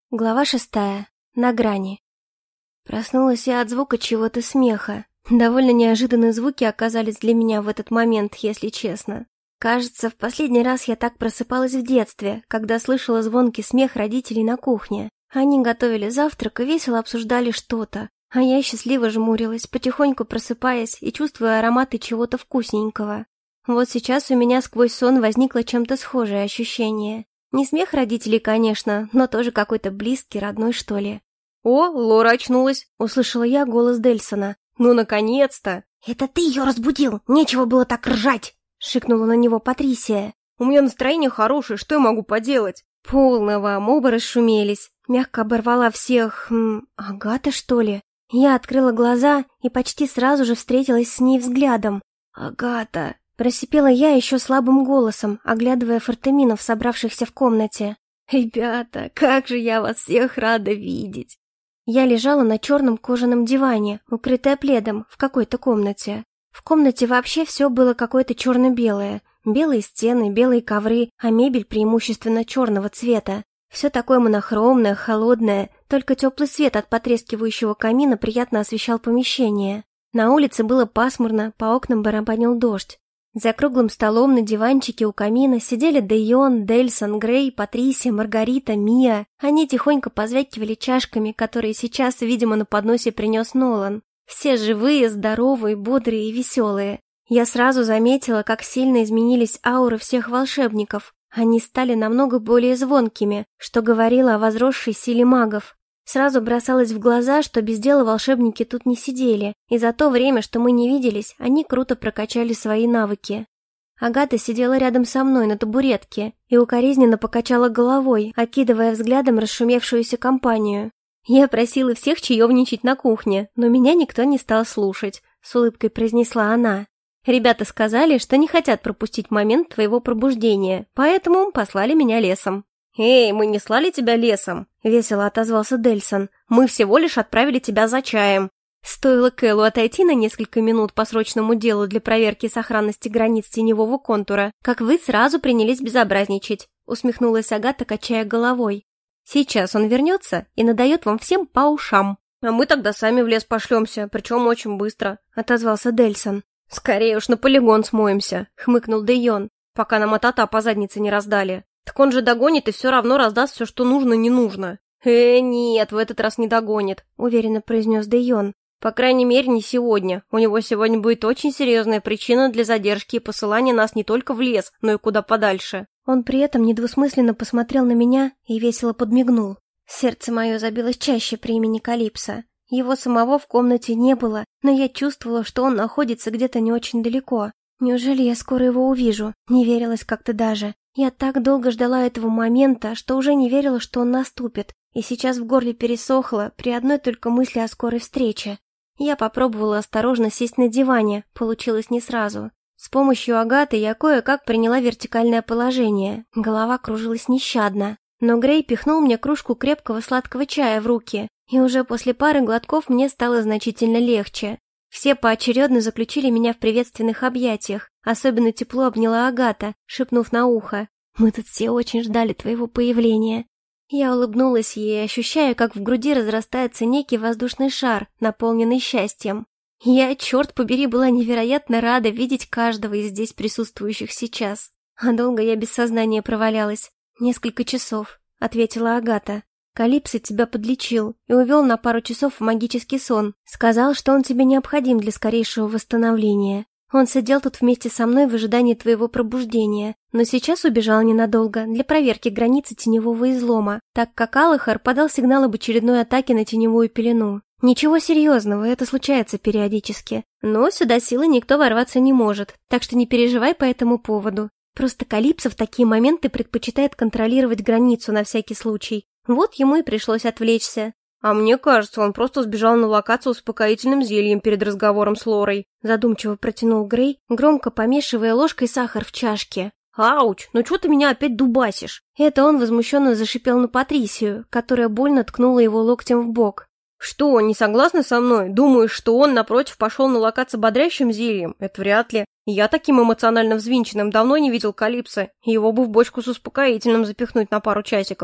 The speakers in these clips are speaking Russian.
Глава 6. На грани. Проснулась я от звука чего-то смеха. Довольно неожиданные звуки оказались для меня в этот момент, если честно. Кажется, в последний раз я так просыпалась в детстве, когда слышала звонкий смех родителей на кухне. Они готовили завтрак и весело обсуждали что-то, а я счастливо жмурилась, потихоньку просыпаясь и чувствуя ароматы чего-то вкусненького. Вот сейчас у меня сквозь сон возникло чем-то схожее ощущение. Не смех родителей, конечно, но тоже какой-то близкий, родной, что ли. «О, Лора очнулась!» — услышала я голос Дельсона. «Ну, наконец-то!» «Это ты ее разбудил! Нечего было так ржать!» — шикнула на него Патрисия. «У меня настроение хорошее, что я могу поделать?» «Полно вам, оба расшумелись!» Мягко оборвала всех... Агата, что ли? Я открыла глаза и почти сразу же встретилась с ней взглядом. «Агата!» Просипела я еще слабым голосом, оглядывая фортеминов, собравшихся в комнате. «Ребята, как же я вас всех рада видеть!» Я лежала на черном кожаном диване, укрытая пледом, в какой-то комнате. В комнате вообще все было какое-то черно-белое. Белые стены, белые ковры, а мебель преимущественно черного цвета. Все такое монохромное, холодное, только теплый свет от потрескивающего камина приятно освещал помещение. На улице было пасмурно, по окнам барабанил дождь. За круглым столом на диванчике у камина сидели Дейон, Дельсон, Грей, Патрисия, Маргарита, Мия. Они тихонько позвякивали чашками, которые сейчас, видимо, на подносе принес Нолан. Все живые, здоровые, бодрые и веселые. Я сразу заметила, как сильно изменились ауры всех волшебников. Они стали намного более звонкими, что говорило о возросшей силе магов. Сразу бросалось в глаза, что без дела волшебники тут не сидели, и за то время, что мы не виделись, они круто прокачали свои навыки. Агата сидела рядом со мной на табуретке и укоризненно покачала головой, окидывая взглядом расшумевшуюся компанию. «Я просила всех чаевничать на кухне, но меня никто не стал слушать», — с улыбкой произнесла она. «Ребята сказали, что не хотят пропустить момент твоего пробуждения, поэтому послали меня лесом». «Эй, мы не слали тебя лесом!» — весело отозвался Дельсон. «Мы всего лишь отправили тебя за чаем!» Стоило Кэллу отойти на несколько минут по срочному делу для проверки сохранности границ теневого контура, как вы сразу принялись безобразничать, усмехнулась Агата, качая головой. Сейчас он вернется и надает вам всем по ушам. «А мы тогда сами в лес пошлемся, причем очень быстро», — отозвался Дельсон. «Скорее уж на полигон смоемся», — хмыкнул Дейон, «пока нам атата по заднице не раздали. Так он же догонит и все равно раздаст все, что нужно, не нужно». Нет, в этот раз не догонит», — уверенно произнес Дейон. «По крайней мере, не сегодня. У него сегодня будет очень серьезная причина для задержки и посылания нас не только в лес, но и куда подальше». Он при этом недвусмысленно посмотрел на меня и весело подмигнул. Сердце мое забилось чаще при имени Калипсо. Его самого в комнате не было, но я чувствовала, что он находится где-то не очень далеко. Неужели я скоро его увижу? Не верилось как-то даже. Я так долго ждала этого момента, что уже не верила, что он наступит, и сейчас в горле пересохло при одной только мысли о скорой встрече. Я попробовала осторожно сесть на диване, получилось не сразу. С помощью Агаты я кое-как приняла вертикальное положение, голова кружилась нещадно. Но Грей пихнул мне кружку крепкого сладкого чая в руки, и уже после пары глотков мне стало значительно легче. Все поочередно заключили меня в приветственных объятиях, особенно тепло обняла Агата, шепнув на ухо: «Мы тут все очень ждали твоего появления». Я улыбнулась ей, ощущая, как в груди разрастается некий воздушный шар, наполненный счастьем. Я, черт побери, была невероятно рада видеть каждого из здесь присутствующих сейчас. А долго я без сознания провалялась. «Несколько часов», — ответила Агата. «Калипсо тебя подлечил и увел на пару часов в магический сон. Сказал, что он тебе необходим для скорейшего восстановления. Он сидел тут вместе со мной в ожидании твоего пробуждения, но сейчас убежал ненадолго для проверки границы теневого излома, так как Алахар подал сигнал об очередной атаке на теневую пелену. Ничего серьезного, это случается периодически. Но сюда силой никто ворваться не может, так что не переживай по этому поводу. Просто Калипсо в такие моменты предпочитает контролировать границу на всякий случай. Вот ему и пришлось отвлечься». «А мне кажется, он просто сбежал на локацию успокоительным зельем перед разговором с Лорой», задумчиво протянул Грей, громко помешивая ложкой сахар в чашке. «Ауч, ну чё ты меня опять дубасишь?» Это он возмущенно зашипел на Патрисию, которая больно ткнула его локтем в бок. «Что, не согласна со мной? Думаешь, что он, напротив, пошел налокаться бодрящим зельем? Это вряд ли. Я таким эмоционально взвинченным давно не видел Калипсо, его бы в бочку с успокоительным запихнуть на пару часиков».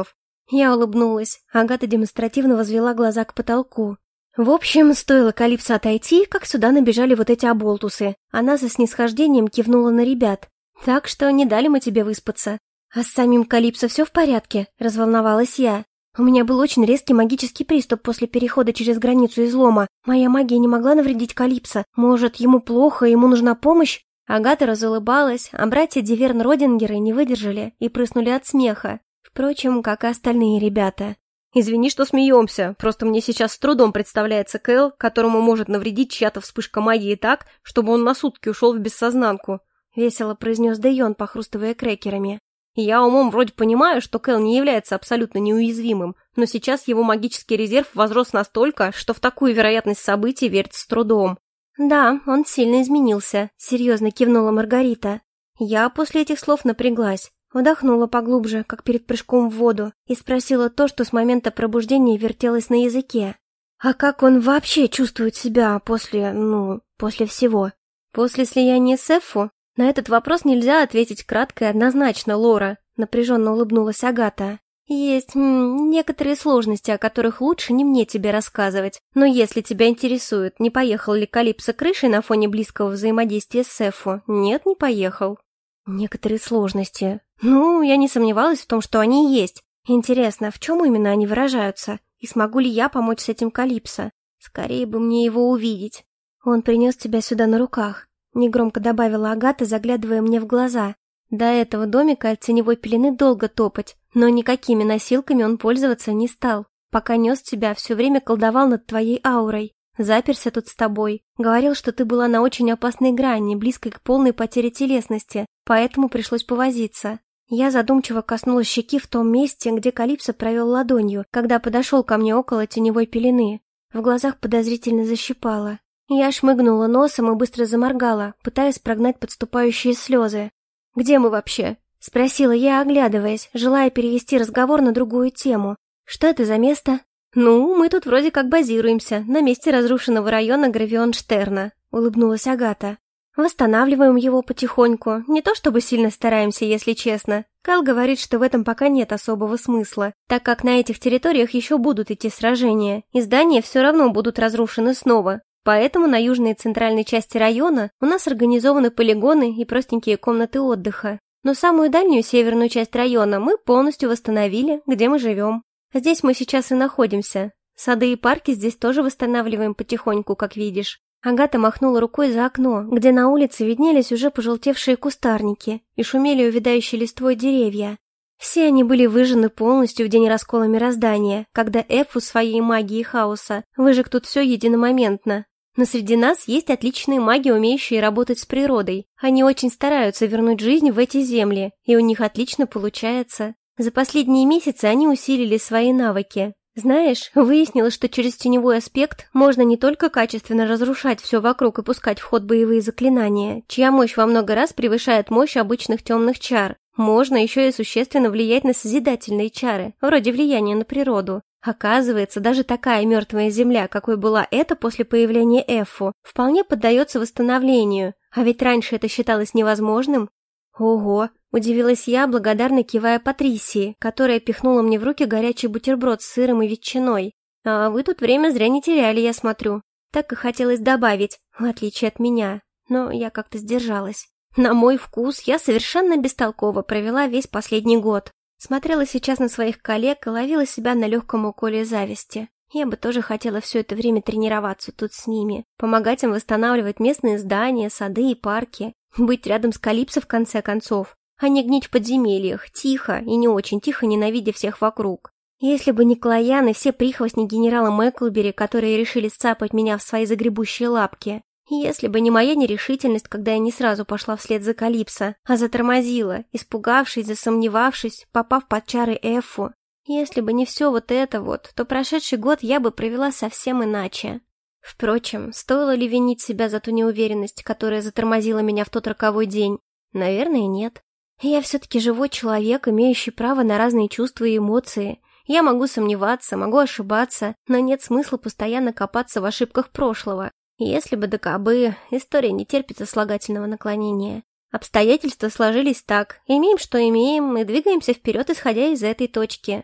Я улыбнулась. Агата демонстративно возвела глаза к потолку. В общем, стоило Калипсо отойти, как сюда набежали вот эти оболтусы. Она со снисхождением кивнула на ребят. Так что не дали мы тебе выспаться. А с самим Калипсо все в порядке? Разволновалась я. У меня был очень резкий магический приступ после перехода через границу излома. Моя магия не могла навредить Калипсо. Может, ему плохо, ему нужна помощь? Агата разулыбалась, а братья Диверн-Родингеры не выдержали и прыснули от смеха. Впрочем, как и остальные ребята. «Извини, что смеемся, просто мне сейчас с трудом представляется Кэл, которому может навредить чья-то вспышка магии так, чтобы он на сутки ушел в бессознанку», — весело произнес Дэйон, похрустывая крекерами. «Я умом вроде понимаю, что Кэл не является абсолютно неуязвимым, но сейчас его магический резерв возрос настолько, что в такую вероятность событий верится с трудом». «Да, он сильно изменился», — серьезно кивнула Маргарита. Я после этих слов напряглась. Вдохнула поглубже, как перед прыжком в воду, и спросила то, что с момента пробуждения вертелось на языке. «А как он вообще чувствует себя после всего?» «После слияния с Эффу? На этот вопрос нельзя ответить кратко и однозначно, Лора», — напряженно улыбнулась Агата. «Есть некоторые сложности, о которых лучше не мне тебе рассказывать, но если тебя интересует, не поехал ли Калипсо крышей на фоне близкого взаимодействия с Эффу, нет, не поехал». «Некоторые сложности. Я не сомневалась в том, что они есть. Интересно, в чем именно они выражаются? И смогу ли я помочь с этим Калипсо? Скорее бы мне его увидеть». «Он принес тебя сюда на руках», — негромко добавила Агата, заглядывая мне в глаза. «До этого домика от теневой пелены долго топать, но никакими носилками он пользоваться не стал. Пока нес тебя, все время колдовал над твоей аурой. Заперся тут с тобой. Говорил, что ты была на очень опасной грани, близкой к полной потере телесности, поэтому пришлось повозиться». Я задумчиво коснулась щеки в том месте, где Калипсо провел ладонью, когда подошел ко мне около теневой пелены. В глазах подозрительно защипало. Я шмыгнула носом и быстро заморгала, пытаясь прогнать подступающие слезы. «Где мы вообще?» — спросила я, оглядываясь, желая перевести разговор на другую тему. «Что это за место?» Мы тут вроде как базируемся, на месте разрушенного района Гравионштерна», — улыбнулась Агата. «Восстанавливаем его потихоньку, не то чтобы сильно стараемся, если честно. Кэл говорит, что в этом пока нет особого смысла, так как на этих территориях еще будут идти сражения, и здания все равно будут разрушены снова. Поэтому на южной и центральной части района у нас организованы полигоны и простенькие комнаты отдыха. Но самую дальнюю северную часть района мы полностью восстановили, где мы живем. Здесь мы сейчас и находимся. Сады и парки здесь тоже восстанавливаем потихоньку, как видишь». Агата махнула рукой за окно, где на улице виднелись уже пожелтевшие кустарники и шумели увядающие листвой деревья. Все они были выжжены полностью в день раскола мироздания, когда Эффу своей магией хаоса выжег тут все единомоментно. Но среди нас есть отличные маги, умеющие работать с природой. Они очень стараются вернуть жизнь в эти земли, и у них отлично получается. За последние месяцы они усилили свои навыки. Знаешь, выяснилось, что через теневой аспект можно не только качественно разрушать все вокруг и пускать в ход боевые заклинания, чья мощь во много раз превышает мощь обычных темных чар. Можно еще и существенно влиять на созидательные чары, вроде влияния на природу. Оказывается, даже такая мертвая земля, какой была эта после появления Эффу, вполне поддается восстановлению, а ведь раньше это считалось невозможным. «Ого!» — удивилась я, благодарно кивая Патрисии, которая пихнула мне в руки горячий бутерброд с сыром и ветчиной. «А вы тут время зря не теряли, я смотрю». Так и хотелось добавить, в отличие от меня, но я как-то сдержалась. На мой вкус, я совершенно бестолково провела весь последний год. Смотрела сейчас на своих коллег и ловила себя на легком уколе зависти. Я бы тоже хотела все это время тренироваться тут с ними, помогать им восстанавливать местные здания, сады и парки. Быть рядом с Калипсо в конце концов, а не гнить в подземельях, тихо и не очень тихо ненавидя всех вокруг. Если бы не Клоян и все прихвостни генерала Мэклбери, которые решили сцапать меня в свои загребущие лапки. Если бы не моя нерешительность, когда я не сразу пошла вслед за Калипсо, а затормозила, испугавшись, засомневавшись, попав под чары Эффу. Если бы не все вот это вот, то прошедший год я бы провела совсем иначе. Впрочем, стоило ли винить себя за ту неуверенность, которая затормозила меня в тот роковой день? Наверное, нет. Я все-таки живой человек, имеющий право на разные чувства и эмоции. Я могу сомневаться, могу ошибаться, но нет смысла постоянно копаться в ошибках прошлого. Если бы да кабы, история не терпит сослагательного наклонения. Обстоятельства сложились так, имеем, что имеем, и двигаемся вперед, исходя из этой точки.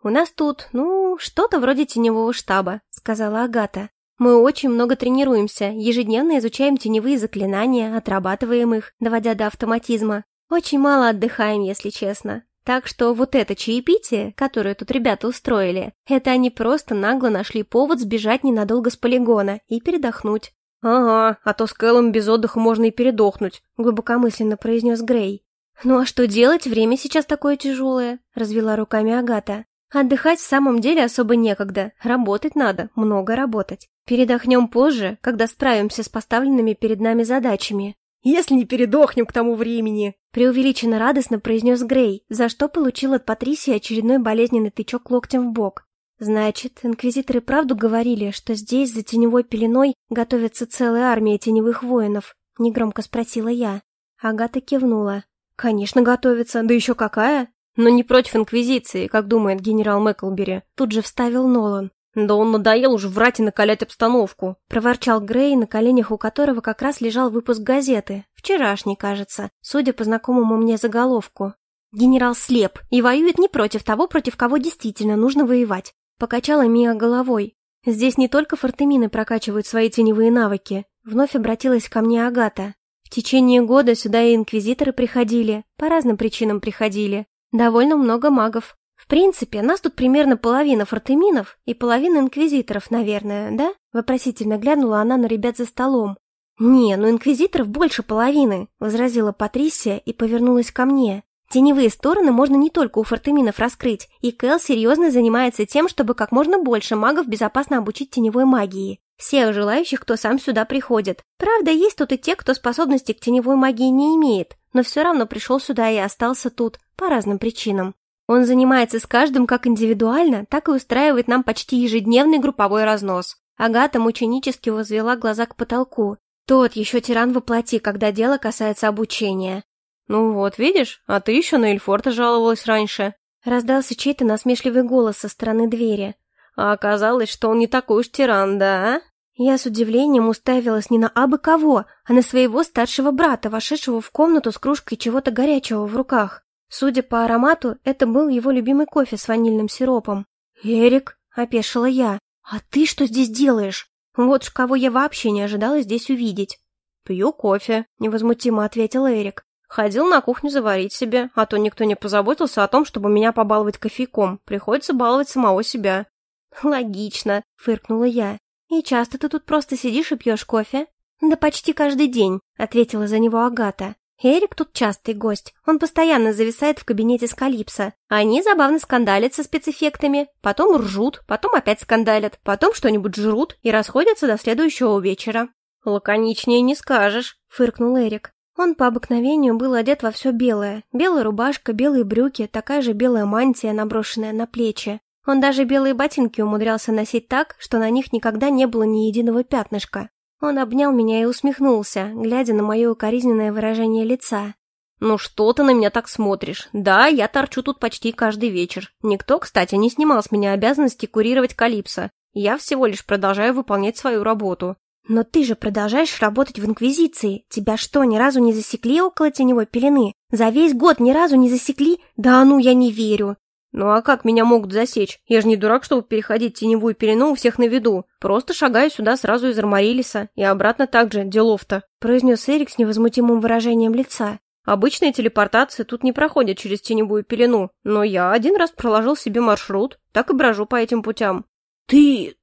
«У нас тут, что-то вроде теневого штаба», — сказала Агата. «Мы очень много тренируемся, ежедневно изучаем теневые заклинания, отрабатываем их, доводя до автоматизма. Очень мало отдыхаем, если честно. Так что вот это чаепитие, которое тут ребята устроили, это они просто нагло нашли повод сбежать ненадолго с полигона и передохнуть». «Ага, а то с Кэлом без отдыха можно и передохнуть», — глубокомысленно произнес Грей. «Ну а что делать? Время сейчас такое тяжелое», — развела руками Агата. «Отдыхать в самом деле особо некогда. Работать надо, много работать. Передохнем позже, когда справимся с поставленными перед нами задачами». «Если не передохнем к тому времени», — преувеличенно радостно произнес Грей, за что получил от Патрисии очередной болезненный тычок локтем в бок. «Значит, инквизиторы правду говорили, что здесь, за теневой пеленой, готовится целая армия теневых воинов?» — негромко спросила я. Агата кивнула. «Конечно, готовится, да еще какая!» «Но не против инквизиции, как думает генерал Мэклбери», — тут же вставил Нолан. «Да он надоел уже врать и накалять обстановку», — проворчал Грей, на коленях у которого как раз лежал выпуск газеты. Вчерашний, кажется, судя по знакомому мне заголовку. «Генерал слеп и воюет не против того, против кого действительно нужно воевать», — покачала Мия головой. «Здесь не только фортемины прокачивают свои теневые навыки», — вновь обратилась ко мне Агата. «В течение года сюда и инквизиторы приходили, по разным причинам приходили. Довольно много магов. В принципе, нас тут примерно половина фортеминов и половина инквизиторов, наверное, да?» Вопросительно глянула она на ребят за столом. «Не, инквизиторов больше половины», — возразила Патрисия и повернулась ко мне. «Теневые стороны можно не только у фортеминов раскрыть, и Кэл серьезно занимается тем, чтобы как можно больше магов безопасно обучить теневой магии. Всех желающих, кто сам сюда приходит. Правда, есть тут и те, кто способности к теневой магии не имеет, но все равно пришел сюда и остался тут, по разным причинам. Он занимается с каждым как индивидуально, так и устраивает нам почти ежедневный групповой разнос». Агата мученически возвела глаза к потолку. Тот еще тиран во плоти, когда дело касается обучения. «Ну вот, видишь, а ты еще на Эльфорта жаловалась раньше», — раздался чей-то насмешливый голос со стороны двери. «А оказалось, что он не такой уж тиран, да?» Я с удивлением уставилась не на абы кого, а на своего старшего брата, вошедшего в комнату с кружкой чего-то горячего в руках. Судя по аромату, это был его любимый кофе с ванильным сиропом. «Эрик», — опешила я, — «а ты что здесь делаешь? Вот ж кого я вообще не ожидала здесь увидеть». «Пью кофе», — невозмутимо ответил Эрик. «Ходил на кухню заварить себе, а то никто не позаботился о том, чтобы меня побаловать кофейком. Приходится баловать самого себя». «Логично», — фыркнула я. «И часто ты тут просто сидишь и пьешь кофе?» «Да почти каждый день», — ответила за него Агата. «Эрик тут частый гость. Он постоянно зависает в кабинете с Калипсо. Они забавно скандалят со спецэффектами, потом ржут, потом опять скандалят, потом что-нибудь жрут и расходятся до следующего вечера». «Лаконичнее не скажешь», — фыркнул Эрик. Он по обыкновению был одет во все белое. Белая рубашка, белые брюки, такая же белая мантия, наброшенная на плечи. Он даже белые ботинки умудрялся носить так, что на них никогда не было ни единого пятнышка. Он обнял меня и усмехнулся, глядя на мое укоризненное выражение лица. «Ну что ты на меня так смотришь? Да, я торчу тут почти каждый вечер. Никто, кстати, не снимал с меня обязанности курировать Калипсо. Я всего лишь продолжаю выполнять свою работу». «Но ты же продолжаешь работать в Инквизиции. Тебя что, ни разу не засекли около теневой пелены? За весь год ни разу не засекли? Да ну, я не верю». «Ну а как меня могут засечь? Я же не дурак, чтобы переходить теневую пелену у всех на виду. Просто шагаю сюда сразу из Армарилиса и обратно так же, делов-то», — произнес Эрик с невозмутимым выражением лица. «Обычные телепортации тут не проходят через теневую пелену, но я один раз проложил себе маршрут, так и брожу по этим путям». «Ты...»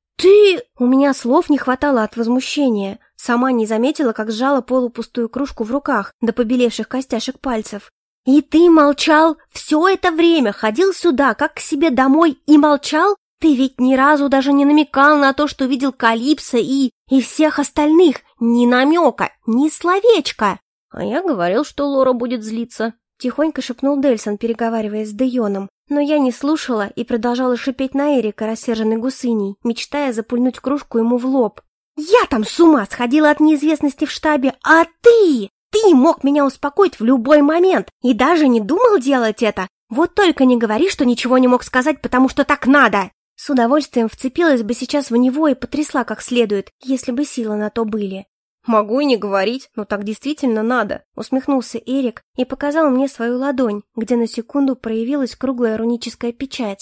У меня слов не хватало от возмущения. Сама не заметила, как сжала полупустую кружку в руках до побелевших костяшек пальцев. «И ты молчал? Все это время ходил сюда, как к себе домой, и молчал? Ты ведь ни разу даже не намекал на то, что видел Калипсо и всех остальных. Ни намека, ни словечка!» «А я говорил, что Лора будет злиться», — тихонько шепнул Дельсон, переговариваясь с Дейоном. Но я не слушала и продолжала шипеть на Эрика, рассерженной гусыней, мечтая запульнуть кружку ему в лоб. «Я там с ума сходила от неизвестности в штабе, а ты? Ты мог меня успокоить в любой момент и даже не думал делать это. Вот только не говори, что ничего не мог сказать, потому что так надо!» С удовольствием вцепилась бы сейчас в него и потрясла как следует, если бы силы на то были. «Могу и не говорить, но так действительно надо», — усмехнулся Эрик и показал мне свою ладонь, где на секунду проявилась круглая руническая печать.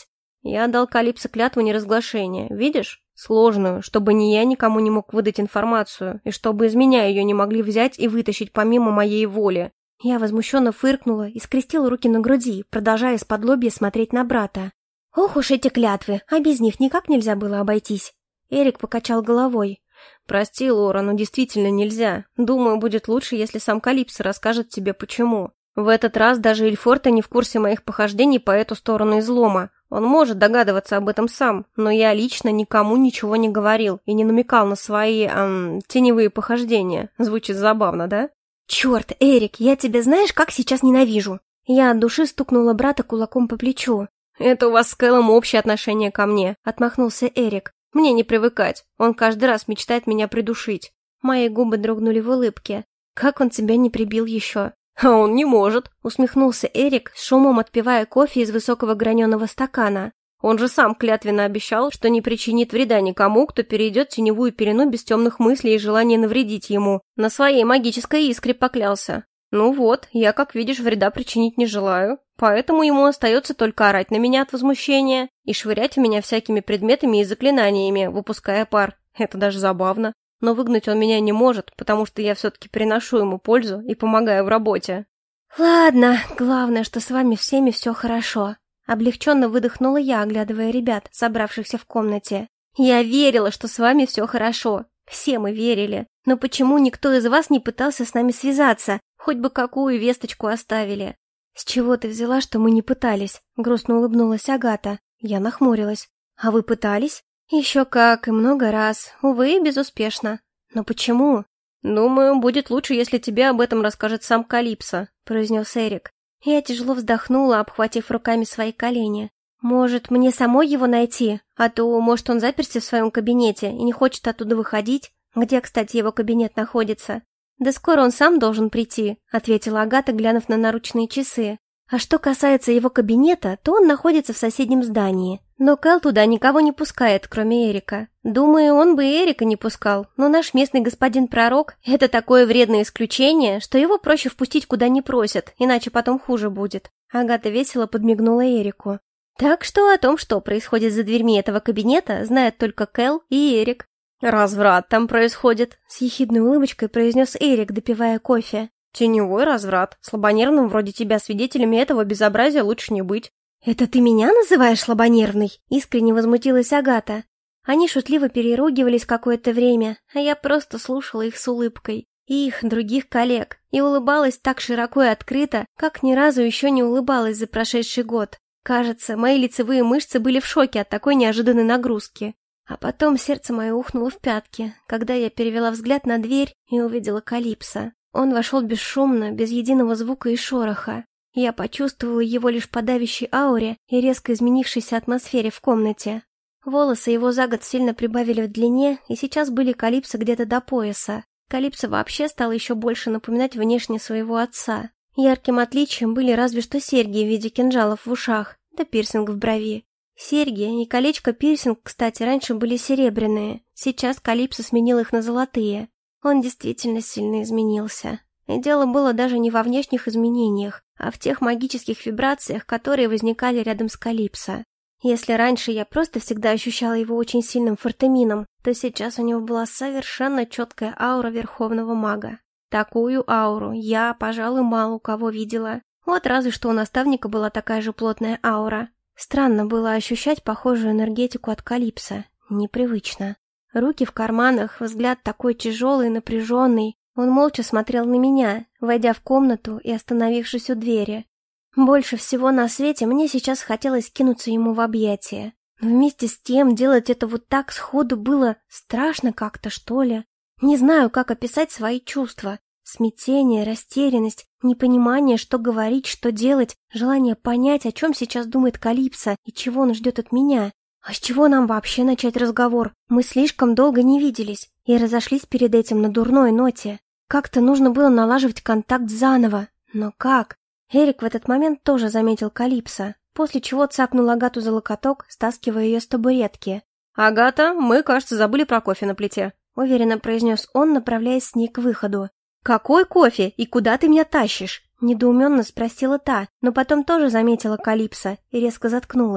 Я дал Калипсо клятву неразглашения, видишь? Сложную, чтобы ни я никому не мог выдать информацию, и чтобы из меня ее не могли взять и вытащить помимо моей воли. Я возмущенно фыркнула и скрестила руки на груди, продолжая исподлобья смотреть на брата. Ох уж эти клятвы, а без них никак нельзя было обойтись. Эрик покачал головой. Прости, Лора, но действительно нельзя. Думаю, будет лучше, если сам Калипсо расскажет тебе почему. В этот раз даже Эльфорта не в курсе моих похождений по эту сторону излома. Он может догадываться об этом сам, но я лично никому ничего не говорил и не намекал на свои, теневые похождения. Звучит забавно, да? Черт, Эрик, я тебя знаешь, как сейчас ненавижу. Я от души стукнула брата кулаком по плечу. Это у вас с Кэлом общее отношение ко мне, отмахнулся Эрик. Мне не привыкать, он каждый раз мечтает меня придушить. Мои губы дрогнули в улыбке. Как он тебя не прибил еще? А он не может, усмехнулся Эрик, с шумом отпивая кофе из высокого граненого стакана. Он же сам клятвенно обещал, что не причинит вреда никому, кто перейдет теневую пелену без темных мыслей и желания навредить ему. На своей магической искре поклялся. Ну вот, я, как видишь, вреда причинить не желаю, поэтому ему остается только орать на меня от возмущения и швырять в меня всякими предметами и заклинаниями, выпуская пар. Это даже забавно. Но выгнать он меня не может, потому что я все-таки приношу ему пользу и помогаю в работе. Ладно, главное, что с вами всеми все хорошо. Облегченно выдохнула я, оглядывая ребят, собравшихся в комнате. Я верила, что с вами все хорошо. Все мы верили. Но почему никто из вас не пытался с нами связаться? Хоть бы какую весточку оставили. С чего ты взяла, что мы не пытались? Грустно улыбнулась Агата. Я нахмурилась. А вы пытались? Еще как, и много раз. Увы, безуспешно. Но почему? Думаю, будет лучше, если тебе об этом расскажет сам Калипсо, произнес Эрик. Я тяжело вздохнула, обхватив руками свои колени. Может, мне самой его найти? А то, может, он заперся в своем кабинете и не хочет оттуда выходить? Где, кстати, его кабинет находится? Да скоро он сам должен прийти, ответила Агата, глянув на наручные часы. А что касается его кабинета, то он находится в соседнем здании. Но Кэл туда никого не пускает, кроме Эрика. Думаю, он бы и Эрика не пускал, но наш местный господин-пророк — это такое вредное исключение, что его проще впустить куда не просят, иначе потом хуже будет. Агата весело подмигнула Эрику. Так что о том, что происходит за дверьми этого кабинета, знают только Кэл и Эрик. «Разврат там происходит», — с ехидной улыбочкой произнес Эрик, допивая кофе. «Теневой разврат. Слабонервным вроде тебя свидетелями этого безобразия лучше не быть». «Это ты меня называешь слабонервной?» — искренне возмутилась Агата. Они шутливо переругивались какое-то время, а я просто слушала их с улыбкой. И их, других коллег, и улыбалась так широко и открыто, как ни разу еще не улыбалась за прошедший год. Кажется, мои лицевые мышцы были в шоке от такой неожиданной нагрузки. А потом сердце мое ухнуло в пятки, когда я перевела взгляд на дверь и увидела Калипсо. Он вошел бесшумно, без единого звука и шороха. Я почувствовала его лишь по давящей ауре и резко изменившейся атмосфере в комнате. Волосы его за год сильно прибавили в длине, и сейчас были Калипсо где-то до пояса. Калипсо вообще стал еще больше напоминать внешне своего отца. Ярким отличием были разве что серьги в виде кинжалов в ушах, да пирсинг в брови. Серьги и колечко-пирсинг, кстати, раньше были серебряные, сейчас Калипсо сменил их на золотые. Он действительно сильно изменился. И дело было даже не во внешних изменениях, а в тех магических вибрациях, которые возникали рядом с Калипсо. Если раньше я просто всегда ощущала его очень сильным фортемином, то сейчас у него была совершенно четкая аура верховного мага. Такую ауру я, пожалуй, мало у кого видела. Вот разве что у наставника была такая же плотная аура. Странно было ощущать похожую энергетику от Калипсо. Непривычно. Руки в карманах, взгляд такой тяжелый и напряженный. Он молча смотрел на меня, войдя в комнату и остановившись у двери. Больше всего на свете мне сейчас хотелось кинуться ему в объятия. Но вместе с тем делать это вот так сходу было страшно как-то, что ли. Не знаю, как описать свои чувства. Смятение, растерянность, непонимание, что говорить, что делать, желание понять, о чем сейчас думает Калипсо и чего он ждет от меня. А с чего нам вообще начать разговор? Мы слишком долго не виделись и разошлись перед этим на дурной ноте. Как-то нужно было налаживать контакт заново. Но как? Эрик в этот момент тоже заметил Калипсо, после чего цапнул Агату за локоток, стаскивая ее с табуретки. «Агата, мы, кажется, забыли про кофе на плите», — уверенно произнес он, направляясь с ней к выходу. «Какой кофе? И куда ты меня тащишь?» — недоуменно спросила та, но потом тоже заметила Калипсо и резко заткнулась.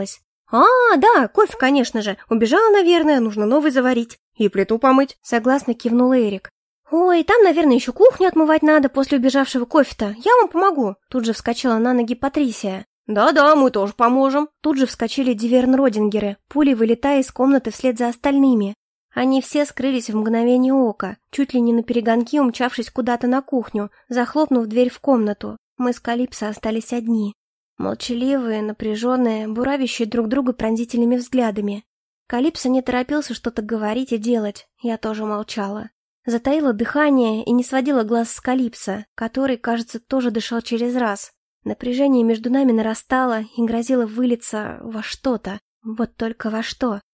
«А, да, кофе, конечно же. Убежала, наверное, нужно новый заварить. И плиту помыть», — согласно кивнул Эрик. «Ой, там, наверное, еще кухню отмывать надо после убежавшего кофе-то. Я вам помогу». Тут же вскочила на ноги Патрисия. «Да-да, мы тоже поможем». Тут же вскочили Диверн-Родингеры, пулей вылетая из комнаты вслед за остальными. Они все скрылись в мгновение ока, чуть ли не наперегонки умчавшись куда-то на кухню, захлопнув дверь в комнату. Мы с Калипсо остались одни. Молчаливые, напряженные, буравящие друг друга пронзительными взглядами. Калипсо не торопился что-то говорить и делать, я тоже молчала. Затаила дыхание и не сводила глаз с Калипсо, который, кажется, тоже дышал через раз. Напряжение между нами нарастало и грозило вылиться во что-то. Вот только во что.